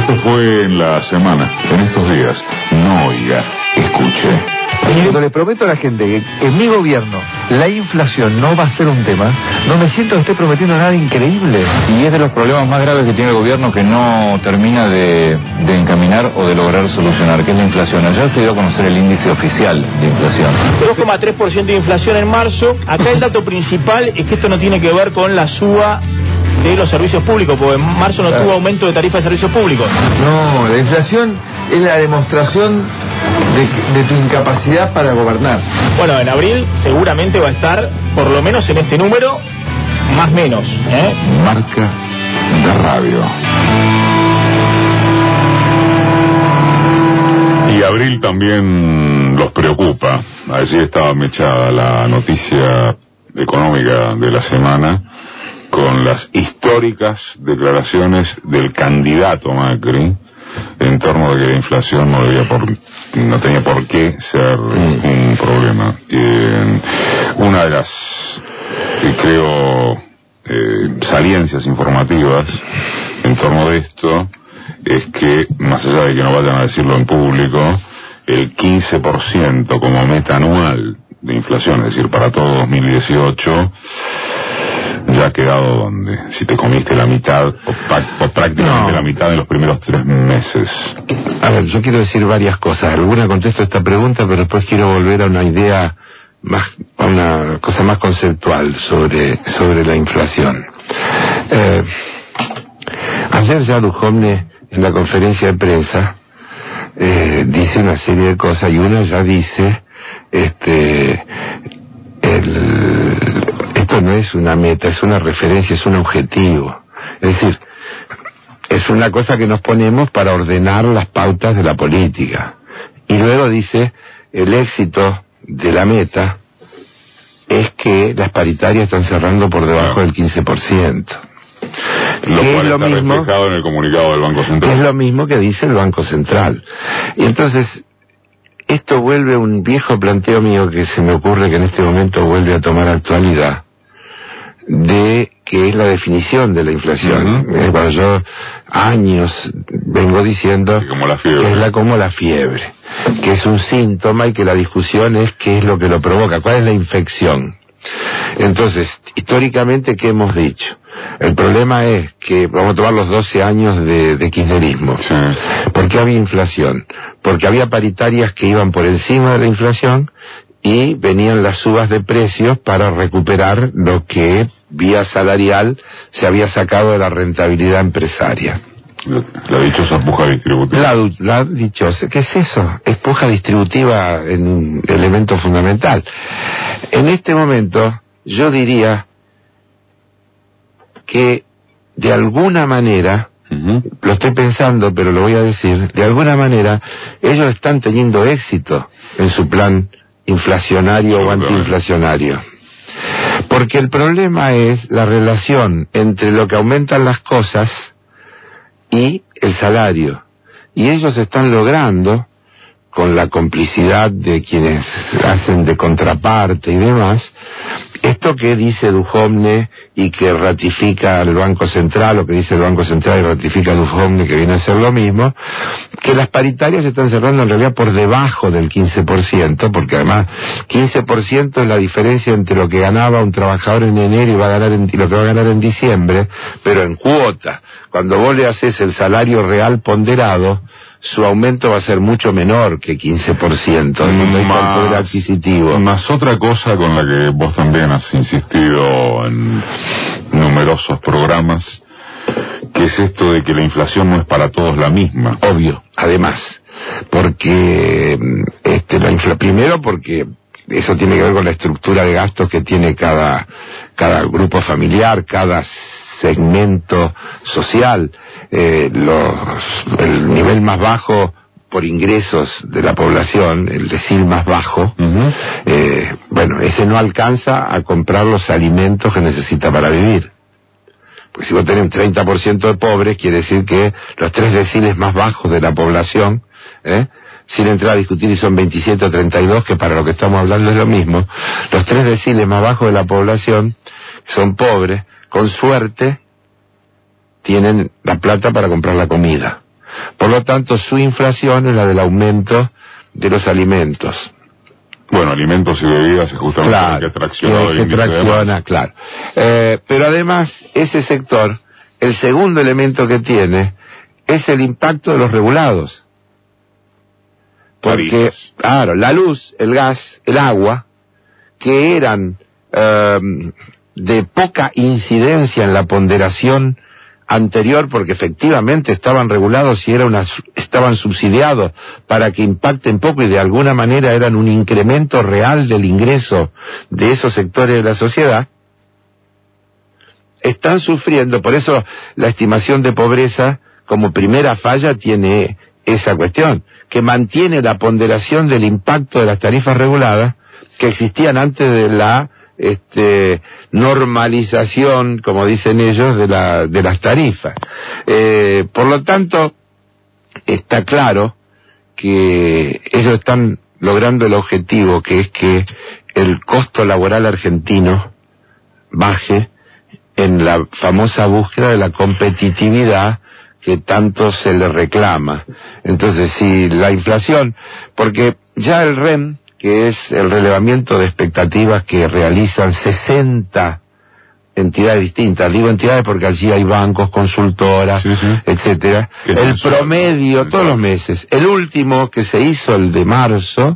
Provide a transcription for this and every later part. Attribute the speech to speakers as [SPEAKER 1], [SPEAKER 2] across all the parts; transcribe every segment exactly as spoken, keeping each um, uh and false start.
[SPEAKER 1] Esto fue en la semana, en estos días. No oiga, escuche.
[SPEAKER 2] Cuando le prometo a la gente que en mi gobierno la inflación no va a ser un tema, no me siento que esté prometiendo nada increíble.
[SPEAKER 3] Y es de los problemas más graves que tiene el gobierno que no termina de, de encaminar o de lograr solucionar, que es la inflación. Ayer se dio a conocer el índice oficial de inflación.
[SPEAKER 4] dos coma tres por ciento de inflación en marzo. Acá el dato principal es que esto no tiene que ver con la suba de los servicios públicos, porque en marzo no claro. tuvo aumento de tarifa de servicios públicos.
[SPEAKER 2] No, la inflación es la demostración de, de tu incapacidad para gobernar.
[SPEAKER 4] Bueno, en abril seguramente va a estar, por lo menos en este número, más menos, ¿eh?
[SPEAKER 1] Marca de radio. Y abril también los preocupa. Allí estaba mechada la noticia económica de la semana, con las históricas declaraciones del candidato Macri en torno de que la inflación no debía por, no tenía por qué ser mm. un problema. Eh, una de las, eh, creo, eh, saliencias informativas en torno de esto es que, más allá de que no vayan a decirlo en público, el quince por ciento como meta anual de inflación, es decir, para todo dos mil dieciocho, ya ha quedado donde, si te comiste la mitad o, o prácticamente no. la mitad en los primeros tres meses.
[SPEAKER 5] A ver, yo quiero decir varias cosas. Alguna contesto esta pregunta, pero después quiero volver a una idea más, a una cosa más conceptual sobre sobre la inflación. Eh, ayer ya Duhovne en la conferencia de prensa eh, dice una serie de cosas, y una ya dice este el esto no es una meta, es una referencia, es un objetivo. Es decir, es una cosa que nos ponemos para ordenar las pautas de la política. Y luego dice, el éxito de la meta es que las paritarias están cerrando por debajo del quince por ciento.
[SPEAKER 1] Lo cual es lo está mismo, reflejado en el comunicado del Banco Central.
[SPEAKER 5] Es lo mismo que dice el Banco Central. Y entonces, esto vuelve un viejo planteo mío que se me ocurre que en este momento vuelve a tomar actualidad, de que es la definición de la inflación. Uh-huh. eh, cuando yo años vengo diciendo
[SPEAKER 1] sí, como la fiebre.
[SPEAKER 5] que es la como la fiebre, que es un síntoma y que la discusión es qué es lo que lo provoca, cuál es la infección. Entonces, históricamente, ¿qué hemos dicho? El problema es que vamos a tomar los doce años de, de kirchnerismo.
[SPEAKER 1] Sí.
[SPEAKER 5] ¿Por qué había inflación? Porque había paritarias que iban por encima de la inflación y venían las subas de precios para recuperar lo que vía salarial se había sacado de la rentabilidad empresaria.
[SPEAKER 1] La dichosa puja distributiva.
[SPEAKER 5] La, la dichosa, ¿qué es eso? Es puja distributiva en un elemento fundamental. En este momento, yo diría que de alguna manera, uh-huh. lo estoy pensando, pero lo voy a decir, de alguna manera, ellos están teniendo éxito en su plan inflacionario o antiinflacionario. Porque el problema es la relación entre lo que aumentan las cosas y el salario. Y ellos están logrando, con la complicidad de quienes hacen de contraparte y demás, esto que dice Duhovne y que ratifica el Banco Central, o que dice el Banco Central y ratifica Duhovne, que viene a ser lo mismo, que las paritarias se están cerrando en realidad por debajo del quince por ciento, porque además quince por ciento es la diferencia entre lo que ganaba un trabajador en enero y, va a ganar en, y lo que va a ganar en diciembre, pero en cuota. Cuando vos le haces el salario real ponderado, su aumento va a ser mucho menor que quince por ciento en el poder adquisitivo.
[SPEAKER 1] Más otra cosa con la que vos también has insistido en numerosos programas, que es esto de que la inflación no es para todos la misma.
[SPEAKER 5] Obvio, además, porque este, la infla, primero porque eso tiene que ver con la estructura de gastos que tiene cada, cada grupo familiar, cada segmento social. Eh, los, el nivel más bajo por ingresos de la población, el decil más bajo, uh-huh. eh, bueno, ese no alcanza a comprar los alimentos que necesita para vivir. Porque si vos tenés un treinta por ciento de pobres, quiere decir que los tres deciles más bajos de la población, ¿eh? sin entrar a discutir si son veintisiete o treinta y dos, que para lo que estamos hablando es lo mismo, los tres deciles más bajos de la población son pobres, con suerte tienen la plata para comprar la comida. Por lo tanto, su inflación es la del aumento de los alimentos.
[SPEAKER 1] Bueno, alimentos y bebidas es justamente
[SPEAKER 5] claro,
[SPEAKER 1] lo que tracciona
[SPEAKER 5] que, que tracciona, claro. Eh, pero además, ese sector, el segundo elemento que tiene es el impacto de los regulados. Porque,
[SPEAKER 1] Tarifas.
[SPEAKER 5] claro, la luz, el gas, el agua, que eran eh, de poca incidencia en la ponderación anterior, porque efectivamente estaban regulados y era una, estaban subsidiados para que impacten poco y de alguna manera eran un incremento real del ingreso de esos sectores de la sociedad, están sufriendo. Por eso la estimación de pobreza como primera falla tiene esa cuestión, que mantiene la ponderación del impacto de las tarifas reguladas que existían antes de la este, normalización, como dicen ellos, de, la, de las tarifas. Eh, por lo tanto, está claro que ellos están logrando el objetivo, que es que el costo laboral argentino baje en la famosa búsqueda de la competitividad que tanto se le reclama. Entonces, si la inflación, porque ya el R E M, que es el relevamiento de expectativas que realizan sesenta entidades distintas, digo entidades porque allí hay bancos, consultoras, sí, sí. etcétera, el promedio, todos los meses, el último que se hizo, el de marzo,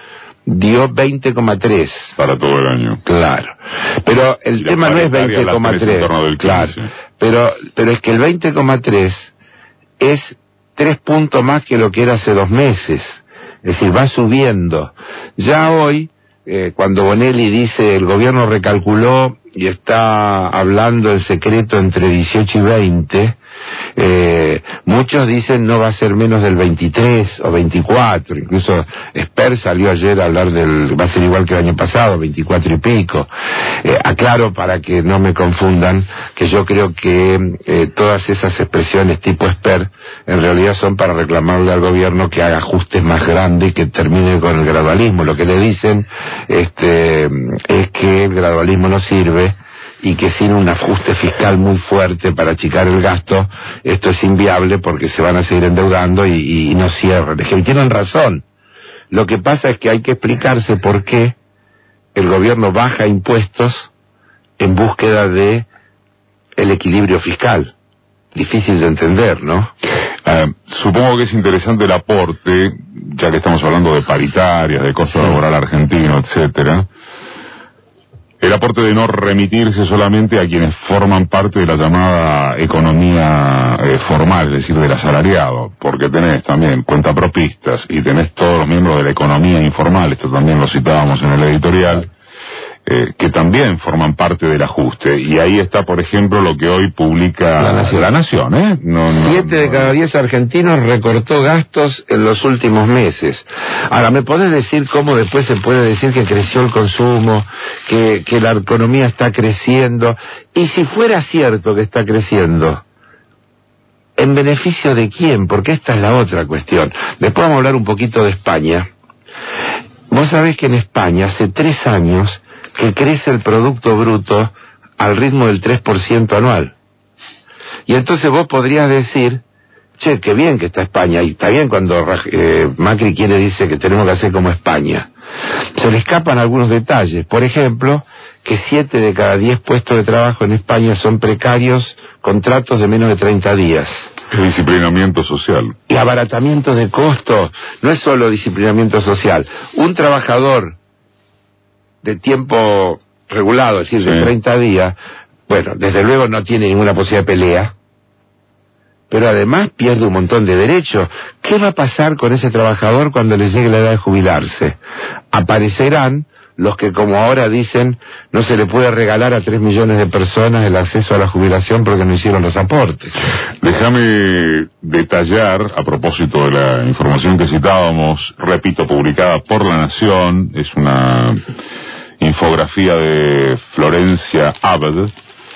[SPEAKER 5] dio veinte coma tres.
[SPEAKER 1] Para todo el año.
[SPEAKER 5] Claro. Pero el
[SPEAKER 1] la
[SPEAKER 5] tema no es veinte coma tres. Claro. Pero, pero es que el veinte coma tres es tres puntos más que lo que era hace dos meses. Es decir, va subiendo. Ya hoy, eh, cuando Bonelli dice el gobierno recalculó y está hablando en secreto entre dieciocho y veinte, eh, muchos dicen no va a ser menos del veintitrés o veinticuatro, incluso Esper salió ayer a hablar del, va a ser igual que el año pasado, veinticuatro y pico. Eh, aclaro para que no me confundan que yo creo que eh, todas esas expresiones tipo Esper en realidad son para reclamarle al gobierno que haga ajustes más grandes y que termine con el gradualismo. Lo que le dicen este, es que el gradualismo no sirve y que sin un ajuste fiscal muy fuerte para achicar el gasto, esto es inviable porque se van a seguir endeudando y, y, y no cierran. Es que tienen razón. Lo que pasa es que hay que explicarse por qué el gobierno baja impuestos en búsqueda de el equilibrio fiscal. Difícil de entender, ¿no?
[SPEAKER 1] Uh, supongo que es interesante el aporte, ya que estamos hablando de paritarias, de costo sí. laboral argentino, etcétera. El aporte de no remitirse solamente a quienes forman parte de la llamada economía eh, formal, es decir, del asalariado, porque tenés también cuentapropistas y tenés todos los miembros de la economía informal, esto también lo citábamos en el editorial, eh, que también forman parte del ajuste. Y ahí está, por ejemplo, lo que hoy publica
[SPEAKER 5] La Nación.
[SPEAKER 1] La Nación, ¿eh? No, no,
[SPEAKER 5] Siete de cada diez argentinos recortó gastos en los últimos meses. Ahora, ¿me podés decir cómo después se puede decir que creció el consumo, que, que la economía está creciendo? Y si fuera cierto que está creciendo, ¿en beneficio de quién? Porque esta es la otra cuestión. Después vamos a hablar un poquito de España. Vos sabés que en España hace tres años que crece el Producto Bruto al ritmo del tres por ciento anual. Y entonces vos podrías decir, che, qué bien que está España, y está bien cuando eh, Macri quiere dice que tenemos que hacer como España. Se le escapan algunos detalles. Por ejemplo, que siete de cada diez puestos de trabajo en España son precarios, contratos de menos de treinta días.
[SPEAKER 1] El disciplinamiento social.
[SPEAKER 5] Y abaratamiento de costos. No es solo disciplinamiento social. Un trabajador de tiempo regulado, es decir, sí. de treinta días, bueno, desde luego no tiene ninguna posibilidad de pelea, pero además pierde un montón de derechos. ¿Qué va a pasar con ese trabajador cuando le llegue la edad de jubilarse? Aparecerán los que, como ahora dicen, no se le puede regalar a tres millones de personas el acceso a la jubilación porque no hicieron los aportes.
[SPEAKER 1] Déjame detallar, a propósito de la información que citábamos, repito, publicada por La Nación, es una infografía de Florencia Abed.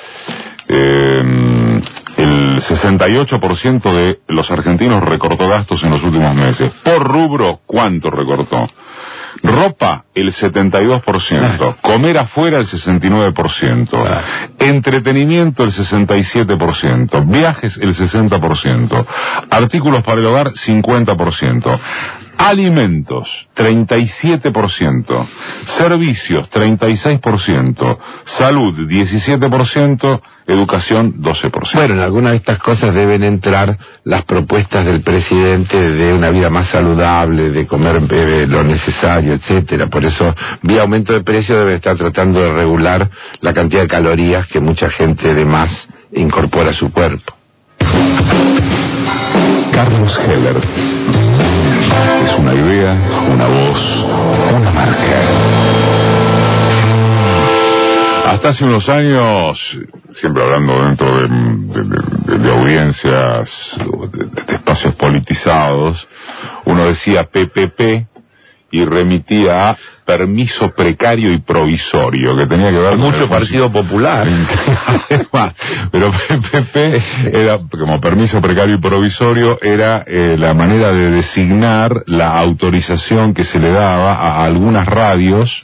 [SPEAKER 1] Eh, el sesenta y ocho por ciento de los argentinos recortó gastos en los últimos meses. Por rubro, ¿cuánto recortó? Ropa, el setenta y dos por ciento. Ah. Comer afuera, el sesenta y nueve por ciento. Ah. Entretenimiento, el sesenta y siete por ciento. Viajes, el sesenta por ciento. Artículos para el hogar, cincuenta por ciento. Alimentos, treinta y siete por ciento. Servicios, treinta y seis por ciento. Salud, diecisiete por ciento. Educación, doce por ciento.
[SPEAKER 5] Bueno, en algunas de estas cosas deben entrar las propuestas del presidente de una vida más saludable, de comer eh, lo necesario, etcétera. Por eso, vía aumento de precio, debe estar tratando de regular la cantidad de calorías que mucha gente de más incorpora a su cuerpo.
[SPEAKER 1] Carlos Heller. Es una idea, una voz, una marca. Hasta hace unos años, siempre hablando dentro de, de, de, de audiencias, de, de espacios politizados, uno decía P P P y remitía a permiso precario y provisorio, que tenía que ver con
[SPEAKER 5] mucho Partido Popular.
[SPEAKER 1] Pero P P P era, como permiso precario y provisorio, era eh, la manera de designar la autorización que se le daba a algunas radios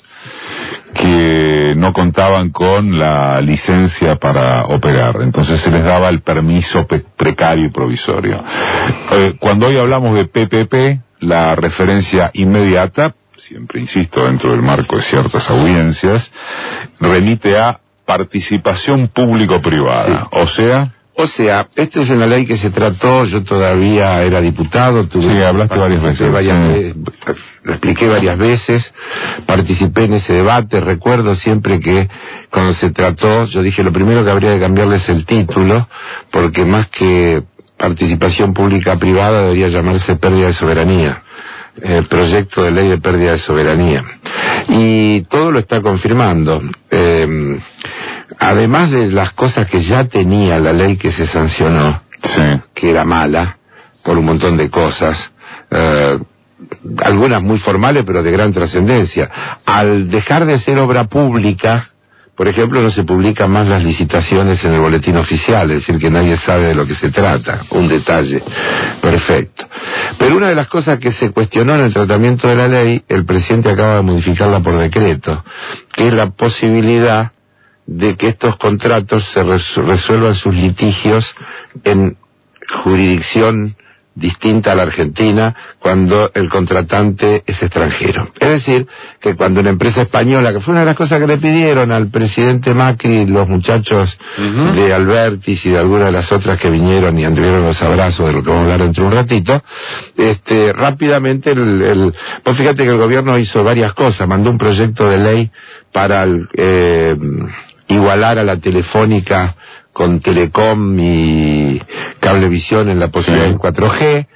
[SPEAKER 1] que no contaban con la licencia para operar. Entonces se les daba el permiso pe- precario y provisorio. Eh, cuando hoy hablamos de P P P, la referencia inmediata, siempre insisto dentro del marco de ciertas audiencias, remite a participación público-privada. Sí. O sea...
[SPEAKER 5] O sea, esta es una ley que se trató, yo todavía era diputado, tuve,
[SPEAKER 1] sí, hablaste varias veces,
[SPEAKER 5] varias
[SPEAKER 1] sí.
[SPEAKER 5] veces, lo expliqué varias veces, participé en ese debate, recuerdo siempre que cuando se trató, yo dije lo primero que habría que cambiarle es el título, porque más que participación pública-privada debería llamarse pérdida de soberanía. El proyecto de ley de pérdida de soberanía. Y todo lo está confirmando. Eh, además de las cosas que ya tenía la ley que se sancionó,
[SPEAKER 1] sí.
[SPEAKER 5] que era mala, por un montón de cosas, eh, algunas muy formales pero de gran trascendencia. Al dejar de ser obra pública, por ejemplo, no se publican más las licitaciones en el boletín oficial, es decir, que nadie sabe de lo que se trata. Un detalle perfecto. Pero una de las cosas que se cuestionó en el tratamiento de la ley, el presidente acaba de modificarla por decreto, que es la posibilidad de que estos contratos se resuelvan sus litigios en jurisdicción distinta a la Argentina cuando el contratante es extranjero. Es decir, que cuando una empresa española, que fue una de las cosas que le pidieron al presidente Macri, los muchachos uh-huh. de Albertis y de algunas de las otras que vinieron y anduvieron los abrazos, de lo que vamos a hablar dentro de un ratito, este, rápidamente, el, el, pues fíjate que el gobierno hizo varias cosas, mandó un proyecto de ley para el, eh, igualar a la Telefónica con Telecom y Cablevisión en la posibilidad sí. del cuatro G,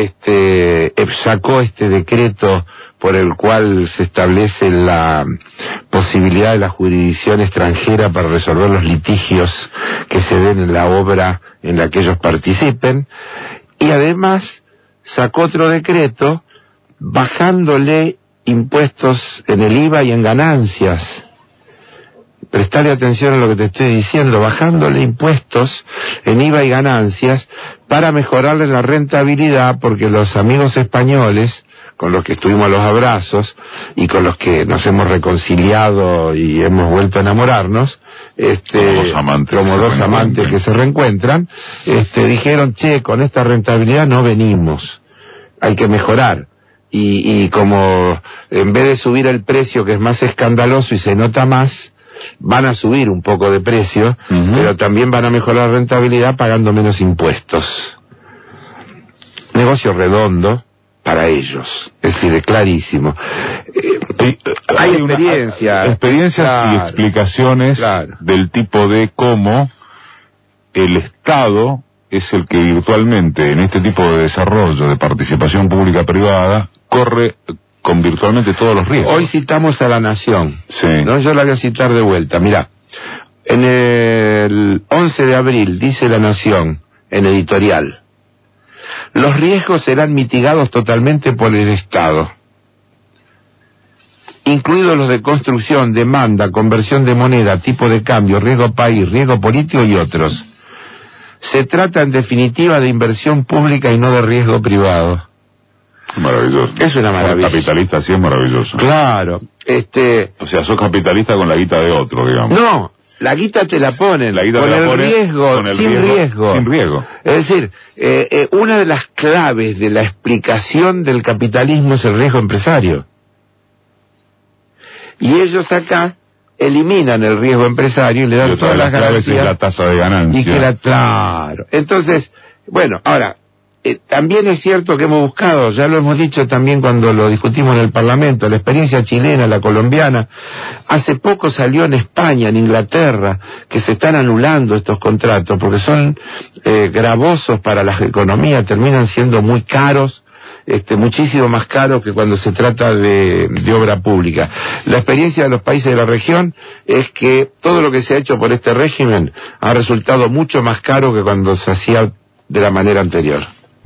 [SPEAKER 5] este, sacó este decreto por el cual se establece la posibilidad de la jurisdicción extranjera para resolver los litigios que se den en la obra en la que ellos participen, y además sacó otro decreto bajándole impuestos en el I V A y en ganancias. Prestarle atención a lo que te estoy diciendo, bajándole impuestos en I V A y ganancias para mejorarle la rentabilidad, porque los amigos españoles, con los que estuvimos a los abrazos y con los que nos hemos reconciliado y hemos vuelto a enamorarnos, este,
[SPEAKER 1] como dos amantes,
[SPEAKER 5] como dos amantes que se reencuentran, este, dijeron, che, con esta rentabilidad no venimos, hay que mejorar. Y, y como en vez de subir el precio, que es más escandaloso y se nota más, van a subir un poco de precio, uh-huh. pero también van a mejorar la rentabilidad pagando menos impuestos. Negocio redondo para ellos, es decir, es clarísimo. Eh,
[SPEAKER 1] eh, hay experiencia, una, experiencias claro, y explicaciones claro. del tipo de cómo el Estado es el que virtualmente en este tipo de desarrollo de participación pública-privada corre con virtualmente todos los riesgos.
[SPEAKER 5] Hoy citamos a La Nación,
[SPEAKER 1] sí.
[SPEAKER 5] ¿no? Yo la voy a citar de vuelta. Mirá, en el once de abril dice La Nación, en editorial, los riesgos serán mitigados totalmente por el Estado, incluidos los de construcción, demanda, conversión de moneda, tipo de cambio, riesgo país, riesgo político y otros. Se trata en definitiva de inversión pública y no de riesgo privado.
[SPEAKER 1] Maravilloso.
[SPEAKER 5] Es una maravilla.
[SPEAKER 1] Ser capitalista sí es maravilloso.
[SPEAKER 5] Claro. Este...
[SPEAKER 1] O sea, sos capitalista con la guita de otro, digamos.
[SPEAKER 5] No, la guita te la ponen,
[SPEAKER 1] la guita
[SPEAKER 5] con,
[SPEAKER 1] te la
[SPEAKER 5] el
[SPEAKER 1] ponen
[SPEAKER 5] riesgo,
[SPEAKER 1] con el
[SPEAKER 5] sin
[SPEAKER 1] riesgo,
[SPEAKER 5] riesgo.
[SPEAKER 1] Sin riesgo.
[SPEAKER 5] Es decir, eh, eh, una de las claves de la explicación del capitalismo es el riesgo empresario. Y ellos acá eliminan el riesgo empresario y le dan
[SPEAKER 1] y
[SPEAKER 5] todas las
[SPEAKER 1] claves es la tasa de ganancia.
[SPEAKER 5] Y que la, claro. Entonces, bueno, ahora, eh, también es cierto que hemos buscado, ya lo hemos dicho también cuando lo discutimos en el Parlamento, la experiencia chilena, la colombiana. Hace poco salió en España, en Inglaterra, que se están anulando estos contratos porque son eh, gravosos para las economías, terminan siendo muy caros. Este, muchísimo más caro que cuando se trata de, de obra pública. La experiencia de los países de la región es que todo lo que se ha hecho por este régimen ha resultado mucho más caro que cuando se hacía de la manera anterior.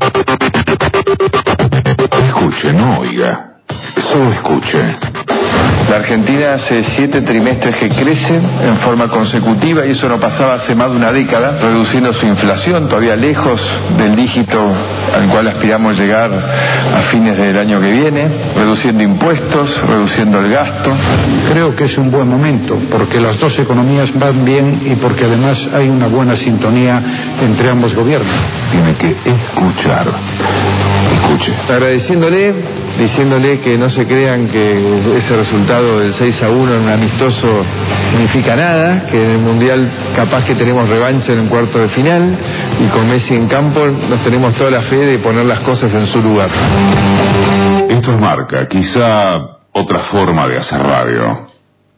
[SPEAKER 1] Escuche, no oiga, solo escuche.
[SPEAKER 6] La Argentina hace siete trimestres que crece en forma consecutiva y eso no pasaba hace más de una década, reduciendo su inflación, todavía lejos del dígito al cual aspiramos llegar a fines del año que viene, reduciendo impuestos, reduciendo el gasto.
[SPEAKER 7] Creo que es un buen momento porque las dos economías van bien y porque además hay una buena sintonía entre ambos gobiernos.
[SPEAKER 1] Tiene que escuchar. Escuche.
[SPEAKER 6] Agradeciéndole, diciéndole que no se crean que ese resultado del seis a uno en un amistoso significa nada, que en el Mundial capaz que tenemos revancha en un cuarto de final y con Messi en campo nos tenemos toda la fe de poner las cosas en su lugar.
[SPEAKER 1] Esto es Marca, quizá otra forma de hacer radio.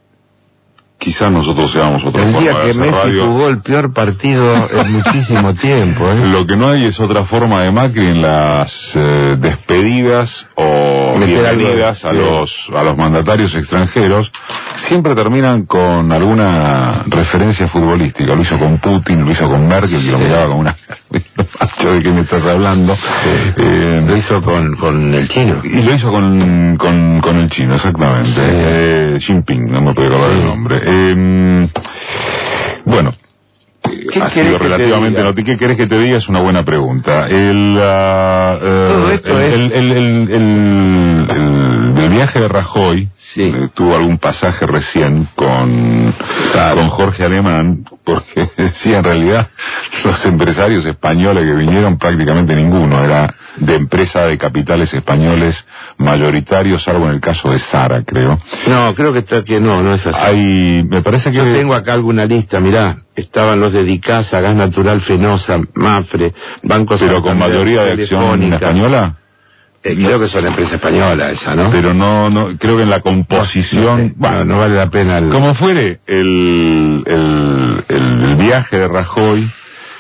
[SPEAKER 1] Quizá nosotros seamos otra
[SPEAKER 5] el
[SPEAKER 1] forma
[SPEAKER 5] día
[SPEAKER 1] de
[SPEAKER 5] que
[SPEAKER 1] hacer
[SPEAKER 5] Messi
[SPEAKER 1] radio.
[SPEAKER 5] jugó el peor partido en muchísimo tiempo, ¿eh?
[SPEAKER 1] Lo que no hay es otra forma de Macri en las eh, despedidas o
[SPEAKER 5] Meter
[SPEAKER 1] bienvenidas
[SPEAKER 5] algo,
[SPEAKER 1] a los a los mandatarios extranjeros. Siempre terminan con alguna referencia futbolística. Lo hizo con Putin, lo hizo con Merkel, que lo miraba como una... Macho, ¿de qué me estás hablando?
[SPEAKER 5] Sí.
[SPEAKER 1] Eh,
[SPEAKER 5] Lo hizo con, con el chino.
[SPEAKER 1] Y lo hizo con, con, con el chino, exactamente.
[SPEAKER 5] Sí.
[SPEAKER 1] Eh, Jinping, no me puedo acordar
[SPEAKER 5] Sí.
[SPEAKER 1] el nombre. Eh, bueno,
[SPEAKER 5] ¿Qué
[SPEAKER 1] ha
[SPEAKER 5] querés
[SPEAKER 1] sido
[SPEAKER 5] que te
[SPEAKER 1] relativamente
[SPEAKER 5] diga?
[SPEAKER 1] noti- ¿Qué querés que te diga? Es una buena pregunta. El, uh, eh,
[SPEAKER 5] Todo esto
[SPEAKER 1] el,
[SPEAKER 5] es-
[SPEAKER 1] el, el, el, el- el- del viaje de Rajoy,
[SPEAKER 5] Sí.
[SPEAKER 1] eh, tuvo algún pasaje recién con,
[SPEAKER 5] Claro.
[SPEAKER 1] con Jorge Alemán, porque decía en realidad los empresarios españoles que vinieron prácticamente ninguno, era de empresa de capitales españoles mayoritarios, salvo en el caso de Sara, creo.
[SPEAKER 5] No, creo que, está, que no, no es así.
[SPEAKER 1] Hay, me parece que...
[SPEAKER 5] Yo tengo acá alguna lista, mirá, estaban los de Dicasa, Gas Natural, Fenosa, Mafre, Banco
[SPEAKER 1] Pero con
[SPEAKER 5] Santander,
[SPEAKER 1] mayoría de acción
[SPEAKER 5] Telefónica.
[SPEAKER 1] española.
[SPEAKER 5] Eh, creo que son empresa española esa, ¿no?
[SPEAKER 1] Pero no, no, creo que en la composición,
[SPEAKER 5] No sé,
[SPEAKER 1] bueno,
[SPEAKER 5] no, no vale la pena el...
[SPEAKER 1] como fuere el, el, el, el viaje de Rajoy,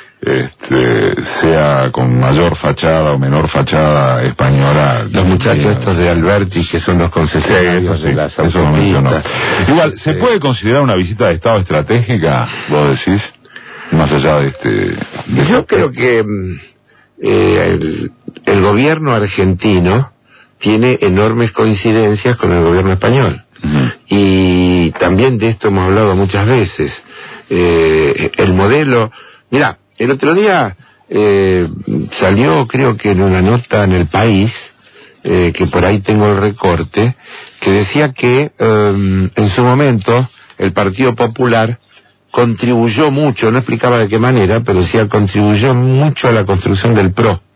[SPEAKER 1] este, sea con mayor fachada o menor fachada española.
[SPEAKER 5] Los muchachos
[SPEAKER 1] eh,
[SPEAKER 5] estos de Alberti, que son los
[SPEAKER 1] Sí,
[SPEAKER 5] concesionarios
[SPEAKER 1] eso sí,
[SPEAKER 5] de las
[SPEAKER 1] eso lo mencionó.
[SPEAKER 5] autopistas.
[SPEAKER 1] Igual, ¿se
[SPEAKER 5] Este,
[SPEAKER 1] puede considerar una visita de Estado estratégica, vos decís? Más allá de este... de
[SPEAKER 5] Yo
[SPEAKER 1] este-
[SPEAKER 5] creo que mm, eh, el, el gobierno argentino tiene enormes coincidencias con el gobierno español.
[SPEAKER 1] Ujú.
[SPEAKER 5] Y también de esto hemos hablado muchas veces. Eh, el modelo... Mira, el otro día eh, salió, creo que en una nota en El País, eh, que por ahí tengo el recorte, que decía que eh, en su momento el Partido Popular contribuyó mucho, no explicaba de qué manera, pero decía contribuyó mucho a la construcción del P R O.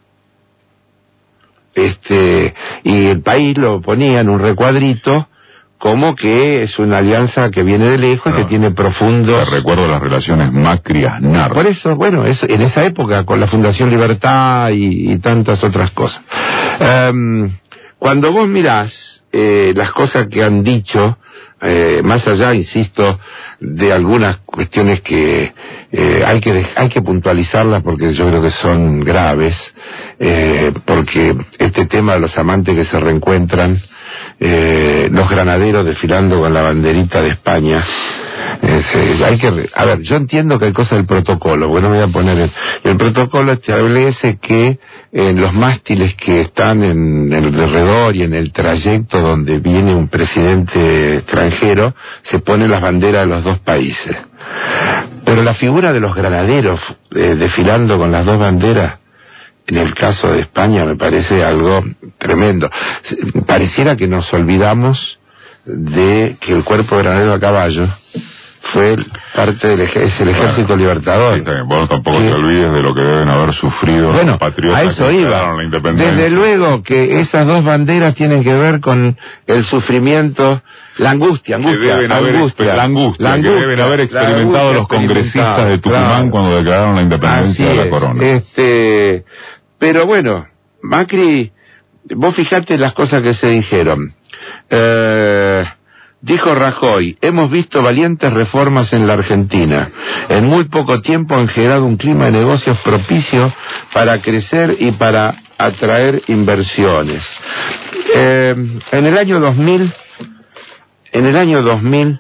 [SPEAKER 5] Este, y El País lo ponía en un recuadrito como que es una alianza que viene de lejos y que
[SPEAKER 1] Ah,
[SPEAKER 5] tiene profundos...
[SPEAKER 1] Te recuerdo las relaciones Macri-Aznar.
[SPEAKER 5] Por eso, bueno, eso, en esa época, con la Fundación Libertad y, y tantas otras cosas. Em, cuando vos mirás eh, las cosas que han dicho, eh, más allá, insisto, de algunas cuestiones que eh, hay que dej- hay que puntualizarlas porque yo creo que son graves, eh, porque este tema de los amantes que se reencuentran, eh, los granaderos desfilando con la banderita de España, eh, se- hay que re- a ver, yo entiendo que hay cosas del protocolo, bueno, me voy a poner el, el protocolo establece que en los mástiles que están en el alrededor y en el trayecto donde viene un presidente extranjero se ponen las banderas de los dos países, pero la figura de los granaderos eh, desfilando con las dos banderas en el caso de España me parece algo tremendo. Pareciera que nos olvidamos de que el cuerpo granero a caballo fue parte del ej es el ejército bueno, libertador.
[SPEAKER 1] Sí, también. Bueno, tampoco que, te olvides de lo que deben haber sufrido
[SPEAKER 5] bueno,
[SPEAKER 1] los patriotas
[SPEAKER 5] a eso
[SPEAKER 1] que
[SPEAKER 5] iba.
[SPEAKER 1] la independencia.
[SPEAKER 5] Desde luego que esas dos banderas tienen que ver con el sufrimiento, la angustia, angustia,
[SPEAKER 1] que deben haber
[SPEAKER 5] angustia,
[SPEAKER 1] la angustia, la angustia que deben haber experimentado los congresistas de Tucumán claro. cuando declararon la independencia
[SPEAKER 5] Así
[SPEAKER 1] de la
[SPEAKER 5] es.
[SPEAKER 1] corona.
[SPEAKER 5] Este, pero bueno, Macri, vos fijate las cosas que se dijeron. Eh, Dijo Rajoy, hemos visto valientes reformas en la Argentina. En muy poco tiempo han generado un clima de negocios propicio para crecer y para atraer inversiones. Eh, en el año dos mil, en el año dos mil,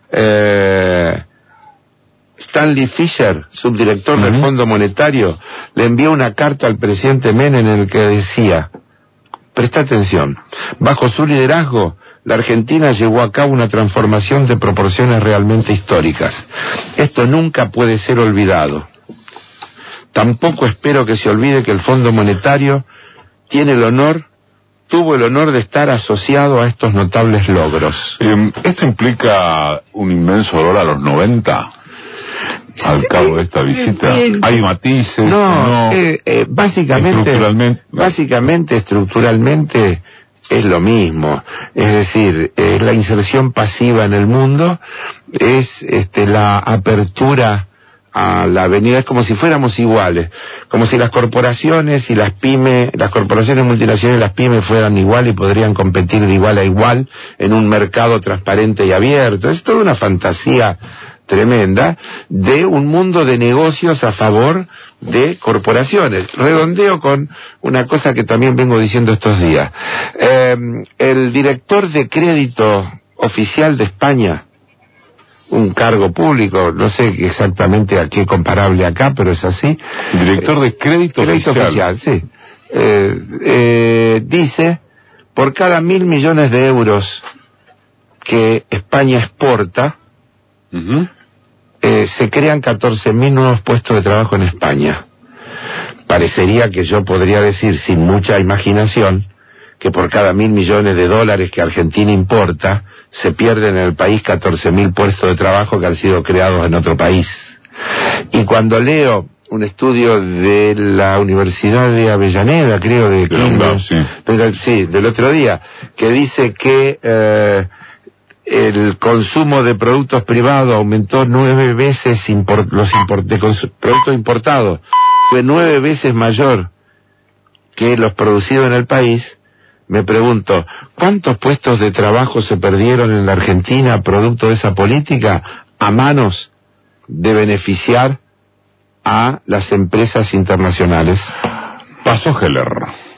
[SPEAKER 5] eh, Stanley Fischer, subdirector uh-huh. del Fondo Monetario, le envió una carta al presidente Menem en el que decía, presta atención, bajo su liderazgo, la Argentina llevó a cabo una transformación de proporciones realmente históricas. Esto nunca puede ser olvidado. Tampoco espero que se olvide que el Fondo Monetario tiene el honor, tuvo el honor de estar asociado a estos notables logros.
[SPEAKER 1] Eh, ¿Esto implica un inmenso dolor a los noventa? Al sí, cabo de esta visita, eh, eh, hay matices.
[SPEAKER 5] No, no eh, eh, básicamente, estructuralmente, básicamente, estructuralmente es lo mismo. Es decir, es la inserción pasiva en el mundo, es este, la apertura a la avenida, es como si fuéramos iguales, como si las corporaciones y las pymes, las corporaciones multinacionales y las pymes fueran igual y podrían competir de igual a igual en un mercado transparente y abierto. Es toda una fantasía tremenda de un mundo de negocios a favor de corporaciones. Redondeo con una cosa que también vengo diciendo estos días. Eh, el director de crédito oficial de España, un cargo público, no sé exactamente a qué comparable acá, pero es así.
[SPEAKER 1] Director de crédito,
[SPEAKER 5] crédito oficial. oficial, sí. Eh, eh, dice, por cada mil millones de euros que España exporta, uh-huh. eh, se crean catorce mil nuevos puestos de trabajo en España. Parecería que yo podría decir, sin mucha imaginación, que por cada mil millones de dólares que Argentina importa, se pierden en el país catorce mil puestos de trabajo que han sido creados en otro país. Y cuando leo un estudio de la Universidad de Avellaneda, creo, de,
[SPEAKER 1] de London, sí.
[SPEAKER 5] De, sí, del otro día, que dice que eh, el consumo de productos privados aumentó nueve veces, import, los import, de productos importados, fue nueve veces mayor que los producidos en el país. Me pregunto, ¿cuántos puestos de trabajo se perdieron en la Argentina producto de esa política a manos de beneficiar a las empresas internacionales?
[SPEAKER 1] Pasó Heller.